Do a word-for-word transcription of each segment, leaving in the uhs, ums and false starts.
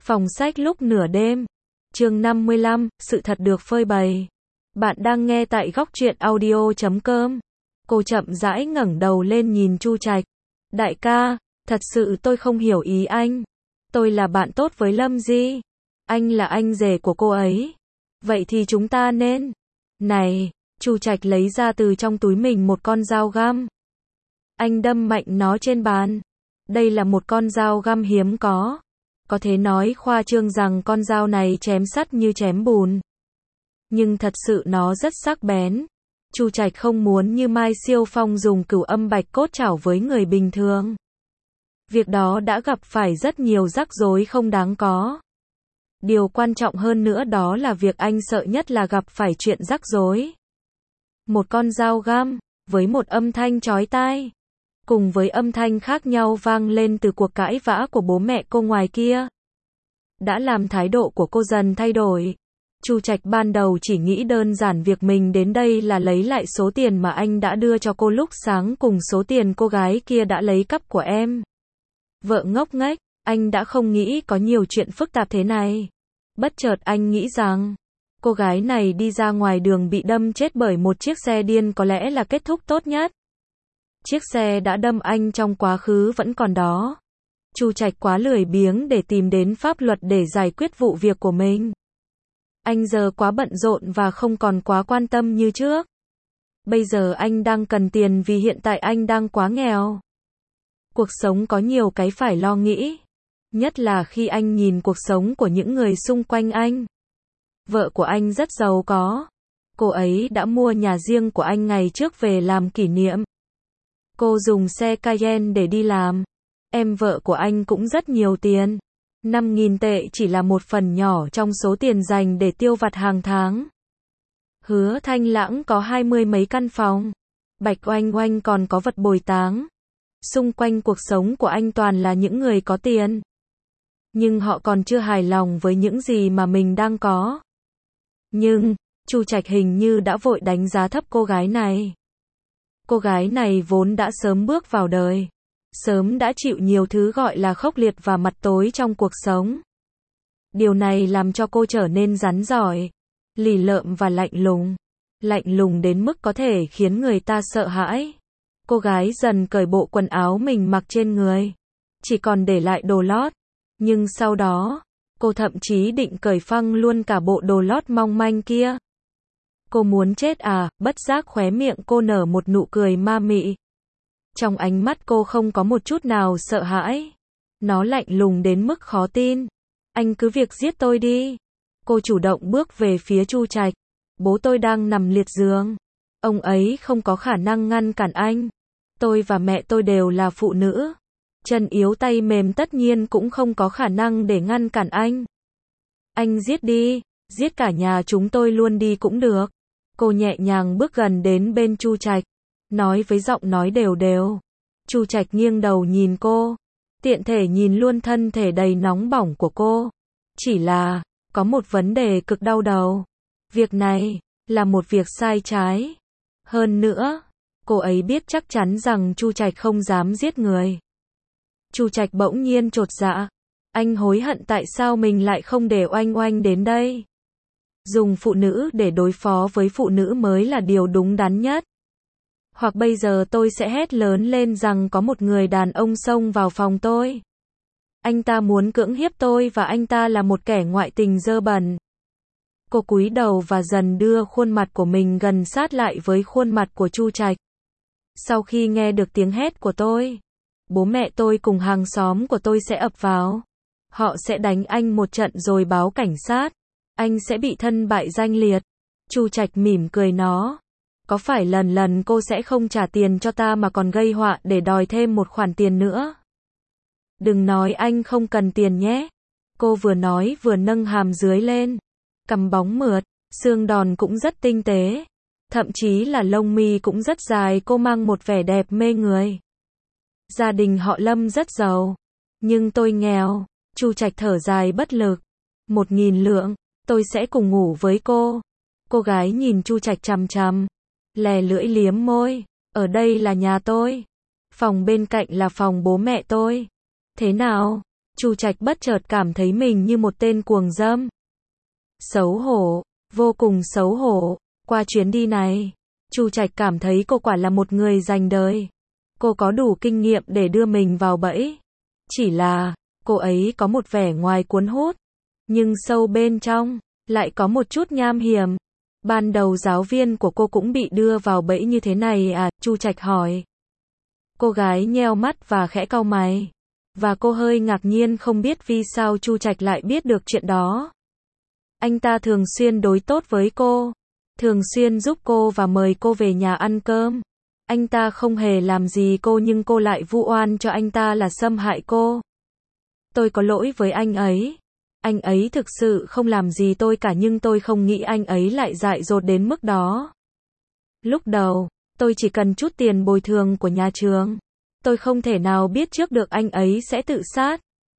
Phòng sách lúc nửa đêm. Chương năm mươi lăm, sự thật được phơi bày. Bạn đang nghe tại góc truyện audio chấm com. Cô chậm rãi ngẩng đầu lên nhìn Chu Trạch. Đại ca, thật sự tôi không hiểu ý anh. Tôi là bạn tốt với Lâm Di. Anh là anh rể của cô ấy. Vậy thì chúng ta nên... Này, Chu Trạch lấy ra từ trong túi mình một con dao găm. Anh đâm mạnh nó trên bàn. Đây là một con dao găm hiếm có. Có thể nói khoa trương rằng con dao này chém sắt như chém bùn. Nhưng thật sự nó rất sắc bén. Chu Trạch không muốn như Mai Siêu Phong dùng cửu âm bạch cốt chảo với người bình thường. Việc đó đã gặp phải rất nhiều rắc rối không đáng có. Điều quan trọng hơn nữa đó là việc anh sợ nhất là gặp phải chuyện rắc rối. Một con dao găm, với một âm thanh chói tai, cùng với âm thanh khác nhau vang lên từ cuộc cãi vã của bố mẹ cô ngoài kia, đã làm thái độ của cô dần thay đổi. Chu Trạch ban đầu chỉ nghĩ đơn giản việc mình đến đây là lấy lại số tiền mà anh đã đưa cho cô lúc sáng cùng số tiền cô gái kia đã lấy cắp của em. Vợ ngốc nghếch, anh đã không nghĩ có nhiều chuyện phức tạp thế này. Bất chợt anh nghĩ rằng, cô gái này đi ra ngoài đường bị đâm chết bởi một chiếc xe điên có lẽ là kết thúc tốt nhất. Chiếc xe đã đâm anh trong quá khứ vẫn còn đó. Chu Trạch quá lười biếng để tìm đến pháp luật để giải quyết vụ việc của mình. Anh giờ quá bận rộn và không còn quá quan tâm như trước. Bây giờ anh đang cần tiền vì hiện tại anh đang quá nghèo. Cuộc sống có nhiều cái phải lo nghĩ. Nhất là khi anh nhìn cuộc sống của những người xung quanh anh. Vợ của anh rất giàu có. Cô ấy đã mua nhà riêng của anh ngày trước về làm kỷ niệm. Cô dùng xe Cayenne để đi làm. Em vợ của anh cũng rất nhiều tiền. năm nghìn tệ chỉ là một phần nhỏ trong số tiền dành để tiêu vặt hàng tháng. Hứa Thanh Lãng có hai mươi mấy căn phòng. Bạch Oanh Oanh còn có vật bồi táng. Xung quanh cuộc sống của anh toàn là những người có tiền. Nhưng họ còn chưa hài lòng với những gì mà mình đang có. Nhưng, Chu Trạch hình như đã vội đánh giá thấp cô gái này. Cô gái này vốn đã sớm bước vào đời. Sớm đã chịu nhiều thứ gọi là khốc liệt và mặt tối trong cuộc sống. Điều này làm cho cô trở nên rắn giỏi, lì lợm và lạnh lùng. Lạnh lùng đến mức có thể khiến người ta sợ hãi. Cô gái dần cởi bộ quần áo mình mặc trên người. Chỉ còn để lại đồ lót. Nhưng sau đó, cô thậm chí định cởi phăng luôn cả bộ đồ lót mong manh kia. Cô muốn chết à, bất giác khóe miệng cô nở một nụ cười ma mị. Trong ánh mắt cô không có một chút nào sợ hãi. Nó lạnh lùng đến mức khó tin. Anh cứ việc giết tôi đi. Cô chủ động bước về phía Chu Trạch. Bố tôi đang nằm liệt giường. Ông ấy không có khả năng ngăn cản anh. Tôi và mẹ tôi đều là phụ nữ. Chân yếu tay mềm tất nhiên cũng không có khả năng để ngăn cản anh. Anh giết đi, giết cả nhà chúng tôi luôn đi cũng được. Cô nhẹ nhàng bước gần đến bên Chu Trạch, nói với giọng nói đều đều. Chu Trạch nghiêng đầu nhìn cô, tiện thể nhìn luôn thân thể đầy nóng bỏng của cô. Chỉ là, có một vấn đề cực đau đầu. Việc này, là một việc sai trái. Hơn nữa, cô ấy biết chắc chắn rằng Chu Trạch không dám giết người. Chu Trạch bỗng nhiên chột dạ. Anh hối hận tại sao mình lại không để Oanh Oanh đến đây. Dùng phụ nữ để đối phó với phụ nữ mới là điều đúng đắn nhất. Hoặc bây giờ tôi sẽ hét lớn lên rằng có một người đàn ông xông vào phòng tôi. Anh ta muốn cưỡng hiếp tôi và anh ta là một kẻ ngoại tình dơ bẩn. Cô cúi đầu và dần đưa khuôn mặt của mình gần sát lại với khuôn mặt của Chu Trạch. Sau khi nghe được tiếng hét của tôi, bố mẹ tôi cùng hàng xóm của tôi sẽ ập vào. Họ sẽ đánh anh một trận rồi báo cảnh sát. Anh sẽ bị thân bại danh liệt. Chu Trạch mỉm cười nó. Có phải lần lần cô sẽ không trả tiền cho ta mà còn gây họa để đòi thêm một khoản tiền nữa? Đừng nói anh không cần tiền nhé. Cô vừa nói vừa nâng hàm dưới lên. Cằm bóng mượt, xương đòn cũng rất tinh tế. Thậm chí là lông mi cũng rất dài, cô mang một vẻ đẹp mê người. Gia đình họ Lâm rất giàu. Nhưng tôi nghèo. Chu Trạch thở dài bất lực. Một nghìn lượng, tôi sẽ cùng ngủ với cô. Cô gái nhìn Chu Trạch chằm chằm. Lè lưỡi liếm môi. Ở đây là nhà tôi. Phòng bên cạnh là phòng bố mẹ tôi. Thế nào? Chu Trạch bất chợt cảm thấy mình như một tên cuồng dâm. Xấu hổ, vô cùng xấu hổ. Qua chuyến đi này, Chu Trạch cảm thấy cô quả là một người dành đời. Cô có đủ kinh nghiệm để đưa mình vào bẫy. Chỉ là, cô ấy có một vẻ ngoài cuốn hút, nhưng sâu bên trong, lại có một chút nham hiểm. Ban đầu giáo viên của cô cũng bị đưa vào bẫy như thế này à? Chu Trạch hỏi. Cô gái nheo mắt và khẽ cau mày. Và cô hơi ngạc nhiên không biết vì sao Chu Trạch lại biết được chuyện đó. Anh ta thường xuyên đối tốt với cô, thường xuyên giúp cô và mời cô về nhà ăn cơm. Anh ta không hề làm gì cô nhưng cô lại vu oan cho anh ta là xâm hại cô. Tôi có lỗi với anh ấy. Anh ấy thực sự không làm gì tôi cả nhưng tôi không nghĩ anh ấy lại dại dột đến mức đó. Lúc đầu, tôi chỉ cần chút tiền bồi thường của nhà trường. Tôi không thể nào biết trước được anh ấy sẽ tự sát.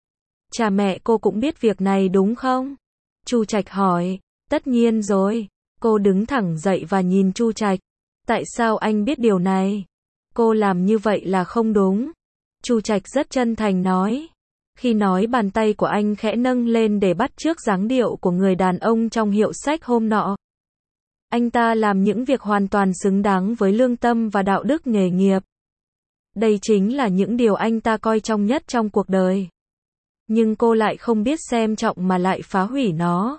Cha mẹ cô cũng biết việc này đúng không? Chu Trạch hỏi. Tất nhiên rồi. Cô đứng thẳng dậy và nhìn Chu Trạch. Tại sao anh biết điều này? Cô làm như vậy là không đúng. Chu Trạch rất chân thành nói. Khi nói bàn tay của anh khẽ nâng lên để bắt chước dáng điệu của người đàn ông trong hiệu sách hôm nọ. Anh ta làm những việc hoàn toàn xứng đáng với lương tâm và đạo đức nghề nghiệp. Đây chính là những điều anh ta coi trọng nhất trong cuộc đời. Nhưng cô lại không biết xem trọng mà lại phá hủy nó.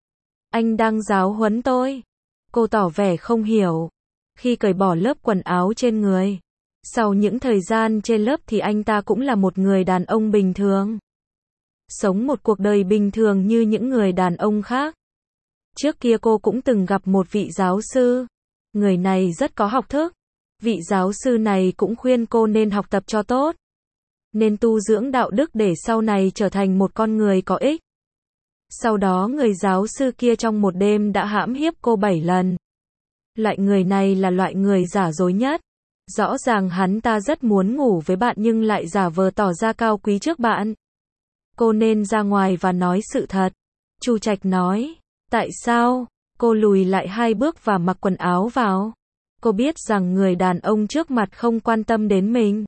Anh đang giáo huấn tôi. Cô tỏ vẻ không hiểu. Khi cởi bỏ lớp quần áo trên người, sau những thời gian trên lớp thì anh ta cũng là một người đàn ông bình thường. Sống một cuộc đời bình thường như những người đàn ông khác. Trước kia cô cũng từng gặp một vị giáo sư. Người này rất có học thức. Vị giáo sư này cũng khuyên cô nên học tập cho tốt. Nên tu dưỡng đạo đức để sau này trở thành một con người có ích. Sau đó người giáo sư kia trong một đêm đã hãm hiếp cô bảy lần. Loại người này là loại người giả dối nhất. Rõ ràng hắn ta rất muốn ngủ với bạn nhưng lại giả vờ tỏ ra cao quý trước bạn. Cô nên ra ngoài và nói sự thật. Chu Trạch nói. Tại sao? Cô lùi lại hai bước và mặc quần áo vào. Cô biết rằng người đàn ông trước mặt không quan tâm đến mình.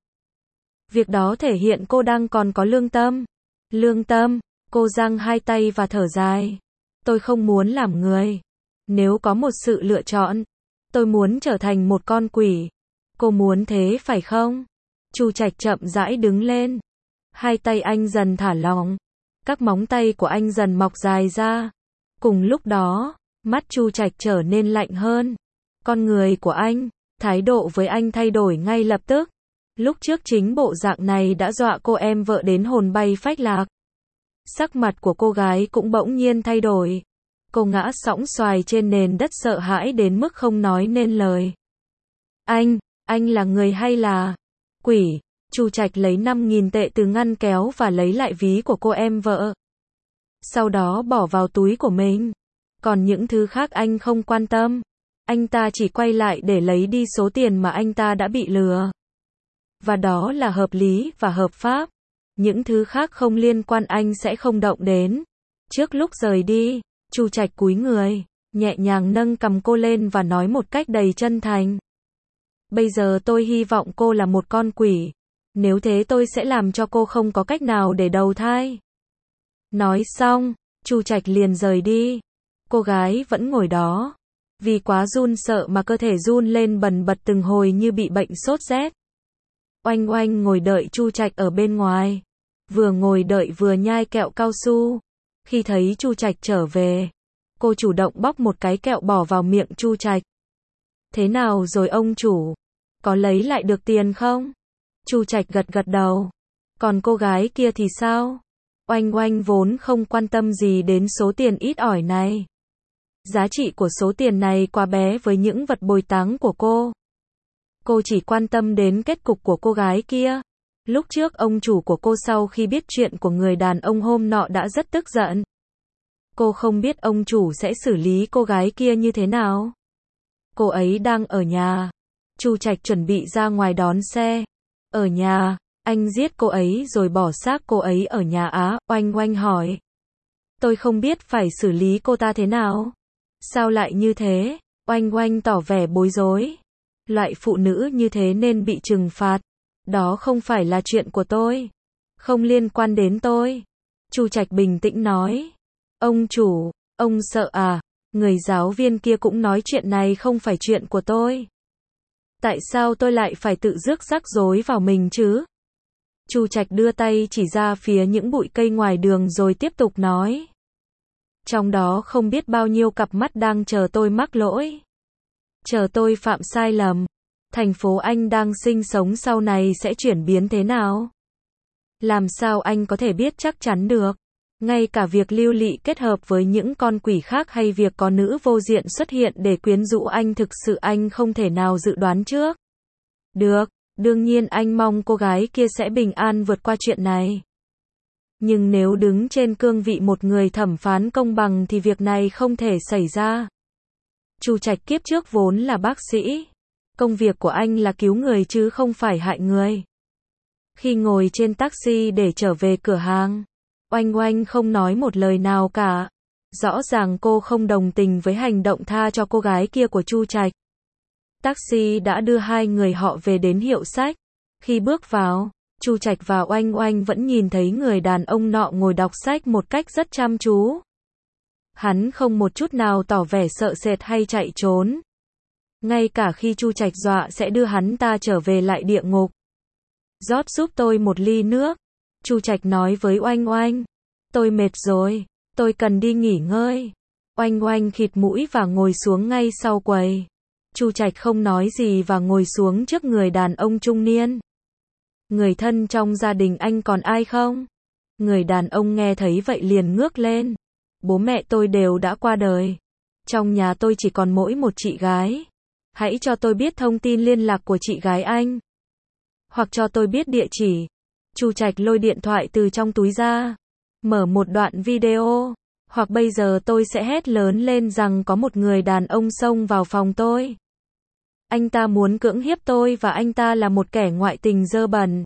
Việc đó thể hiện cô đang còn có lương tâm. Lương tâm, cô giang hai tay và thở dài. Tôi không muốn làm người. Nếu có một sự lựa chọn, tôi muốn trở thành một con quỷ. Cô muốn thế phải không? Chu Trạch chậm rãi đứng lên. Hai tay anh dần thả lỏng. Các móng tay của anh dần mọc dài ra. Cùng lúc đó, mắt Chu Trạch trở nên lạnh hơn. Con người của anh, thái độ với anh thay đổi ngay lập tức. Lúc trước chính bộ dạng này đã dọa cô em vợ đến hồn bay phách lạc. Sắc mặt của cô gái cũng bỗng nhiên thay đổi. Cô ngã sõng xoài trên nền đất sợ hãi đến mức không nói nên lời. Anh, anh là người hay là quỷ? Chu Trạch lấy năm nghìn tệ từ ngăn kéo và lấy lại ví của cô em vợ. Sau đó bỏ vào túi của mình. Còn những thứ khác anh không quan tâm. Anh ta chỉ quay lại để lấy đi số tiền mà anh ta đã bị lừa. Và đó là hợp lý và hợp pháp. Những thứ khác không liên quan anh sẽ không động đến. Trước lúc rời đi, Chu Trạch cúi người, nhẹ nhàng nâng cằm cô lên và nói một cách đầy chân thành. Bây giờ tôi hy vọng cô là một con quỷ. Nếu thế tôi sẽ làm cho cô không có cách nào để đầu thai. Nói xong, Chu Trạch liền rời đi. Cô gái vẫn ngồi đó. Vì quá run sợ mà cơ thể run lên bần bật từng hồi như bị bệnh sốt rét. Oanh Oanh ngồi đợi Chu Trạch ở bên ngoài. Vừa ngồi đợi vừa nhai kẹo cao su. Khi thấy Chu Trạch trở về, cô chủ động bóc một cái kẹo bỏ vào miệng Chu Trạch. Thế nào rồi ông chủ? Có lấy lại được tiền không? Chu Trạch gật gật đầu. Còn cô gái kia thì sao? Oanh Oanh vốn không quan tâm gì đến số tiền ít ỏi này. Giá trị của số tiền này quá bé với những vật bồi táng của cô. Cô chỉ quan tâm đến kết cục của cô gái kia. Lúc trước ông chủ của cô sau khi biết chuyện của người đàn ông hôm nọ đã rất tức giận. Cô không biết ông chủ sẽ xử lý cô gái kia như thế nào. Cô ấy đang ở nhà. Chu Trạch chuẩn bị ra ngoài đón xe. Ở nhà, anh giết cô ấy rồi bỏ xác cô ấy ở nhà á? Oanh Oanh hỏi. Tôi không biết phải xử lý cô ta thế nào. Sao lại như thế? Oanh Oanh tỏ vẻ bối rối. Loại phụ nữ như thế nên bị trừng phạt. Đó không phải là chuyện của tôi. Không liên quan đến tôi. Chu Trạch bình tĩnh nói. Ông chủ, ông sợ à? Người giáo viên kia cũng nói chuyện này không phải chuyện của tôi. Tại sao tôi lại phải tự rước rắc rối vào mình chứ? Chu Trạch đưa tay chỉ ra phía những bụi cây ngoài đường rồi tiếp tục nói. Trong đó không biết bao nhiêu cặp mắt đang chờ tôi mắc lỗi. Chờ tôi phạm sai lầm. Thành phố anh đang sinh sống sau này sẽ chuyển biến thế nào? Làm sao anh có thể biết chắc chắn được? Ngay cả việc Lưu Lị kết hợp với những con quỷ khác hay việc có nữ vô diện xuất hiện để quyến rũ anh thực sự anh không thể nào dự đoán trước. Được, đương nhiên anh mong cô gái kia sẽ bình an vượt qua chuyện này. Nhưng nếu đứng trên cương vị một người thẩm phán công bằng thì việc này không thể xảy ra. Chu Trạch kiếp trước vốn là bác sĩ. Công việc của anh là cứu người chứ không phải hại người. Khi ngồi trên taxi để trở về cửa hàng, Oanh Oanh không nói một lời nào cả. Rõ ràng cô không đồng tình với hành động tha cho cô gái kia của Chu Trạch. Taxi đã đưa hai người họ về đến hiệu sách. Khi bước vào, Chu Trạch và Oanh Oanh vẫn nhìn thấy người đàn ông nọ ngồi đọc sách một cách rất chăm chú. Hắn không một chút nào tỏ vẻ sợ sệt hay chạy trốn. Ngay cả khi Chu Trạch dọa sẽ đưa hắn ta trở về lại địa ngục. Rót giúp tôi một ly nước. Chu Trạch nói với Oanh Oanh. Tôi mệt rồi, tôi cần đi nghỉ ngơi. Oanh Oanh khịt mũi và ngồi xuống ngay sau quầy. Chu Trạch không nói gì và ngồi xuống trước người đàn ông trung niên. Người thân trong gia đình anh còn ai không? Người đàn ông nghe thấy vậy liền ngước lên. Bố mẹ tôi đều đã qua đời. Trong nhà tôi chỉ còn mỗi một chị gái. Hãy cho tôi biết thông tin liên lạc của chị gái anh. Hoặc cho tôi biết địa chỉ. Chu Trạch lôi điện thoại từ trong túi ra. Mở một đoạn video. Hoặc bây giờ tôi sẽ hét lớn lên rằng có một người đàn ông xông vào phòng tôi. Anh ta muốn cưỡng hiếp tôi và anh ta là một kẻ ngoại tình dơ bẩn.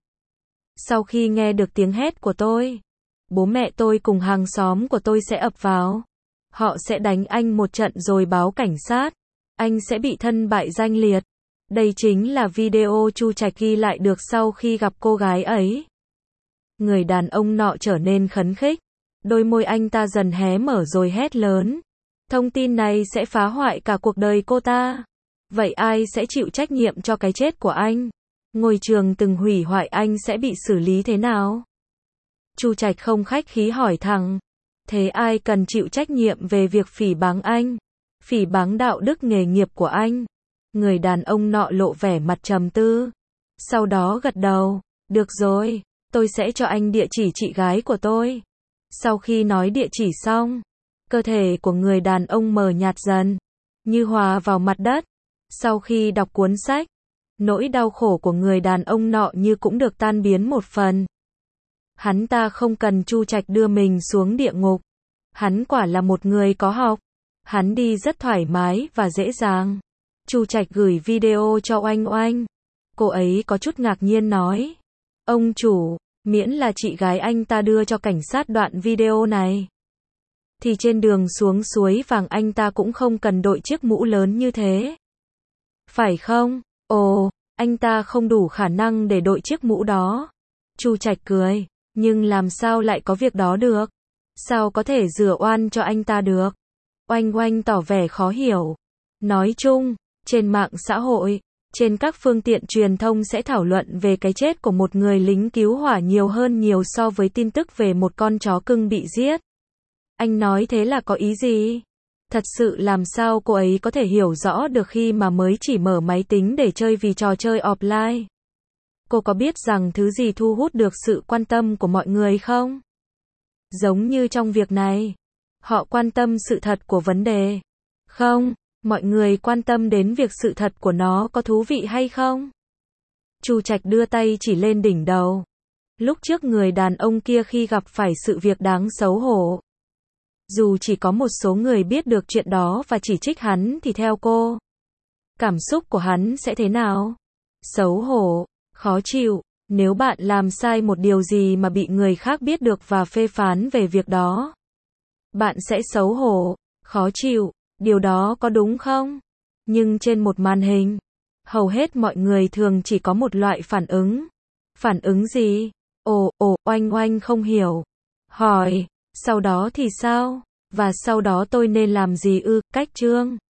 Sau khi nghe được tiếng hét của tôi, bố mẹ tôi cùng hàng xóm của tôi sẽ ập vào. Họ sẽ đánh anh một trận rồi báo cảnh sát. Anh sẽ bị thân bại danh liệt. Đây chính là video Chu Trạch ghi lại được sau khi gặp cô gái ấy. Người đàn ông nọ trở nên khấn khích. Đôi môi anh ta dần hé mở rồi hét lớn. Thông tin này sẽ phá hoại cả cuộc đời cô ta. Vậy ai sẽ chịu trách nhiệm cho cái chết của anh? Ngôi trường từng hủy hoại anh sẽ bị xử lý thế nào? Chu Trạch không khách khí hỏi thẳng. Thế ai cần chịu trách nhiệm về việc phỉ báng anh? Phỉ báng đạo đức nghề nghiệp của anh? Người đàn ông nọ lộ vẻ mặt trầm tư. Sau đó gật đầu. Được rồi, tôi sẽ cho anh địa chỉ chị gái của tôi. Sau khi nói địa chỉ xong, cơ thể của người đàn ông mờ nhạt dần, như hòa vào mặt đất. Sau khi đọc cuốn sách, nỗi đau khổ của người đàn ông nọ như cũng được tan biến một phần. Hắn ta không cần Chu Trạch đưa mình xuống địa ngục. Hắn quả là một người có học. Hắn đi rất thoải mái và dễ dàng. Chu Trạch gửi video cho Oanh Oanh. Cô ấy có chút ngạc nhiên nói. Ông chủ, miễn là chị gái anh ta đưa cho cảnh sát đoạn video này, thì trên đường xuống suối vàng anh ta cũng không cần đội chiếc mũ lớn như thế. Phải không? Ồ, anh ta không đủ khả năng để đội chiếc mũ đó. Chu Trạch cười. Nhưng làm sao lại có việc đó được? Sao có thể rửa oan cho anh ta được? Oanh Oanh tỏ vẻ khó hiểu. Nói chung, trên mạng xã hội, trên các phương tiện truyền thông sẽ thảo luận về cái chết của một người lính cứu hỏa nhiều hơn nhiều so với tin tức về một con chó cưng bị giết. Anh nói thế là có ý gì? Thật sự làm sao cô ấy có thể hiểu rõ được khi mà mới chỉ mở máy tính để chơi vì trò chơi offline? Cô có biết rằng thứ gì thu hút được sự quan tâm của mọi người không? Giống như trong việc này, họ quan tâm sự thật của vấn đề. Không, mọi người quan tâm đến việc sự thật của nó có thú vị hay không? Chu Trạch đưa tay chỉ lên đỉnh đầu. Lúc trước người đàn ông kia khi gặp phải sự việc đáng xấu hổ, dù chỉ có một số người biết được chuyện đó và chỉ trích hắn thì theo cô, cảm xúc của hắn sẽ thế nào? Xấu hổ, khó chịu. Nếu bạn làm sai một điều gì mà bị người khác biết được và phê phán về việc đó, bạn sẽ xấu hổ, khó chịu. Điều đó có đúng không? Nhưng trên một màn hình, hầu hết mọi người thường chỉ có một loại phản ứng. Phản ứng gì? Ồ, ồ, Oanh Oanh không hiểu. Hỏi, sau đó thì sao? Và sau đó tôi nên làm gì ư, Cách Trương?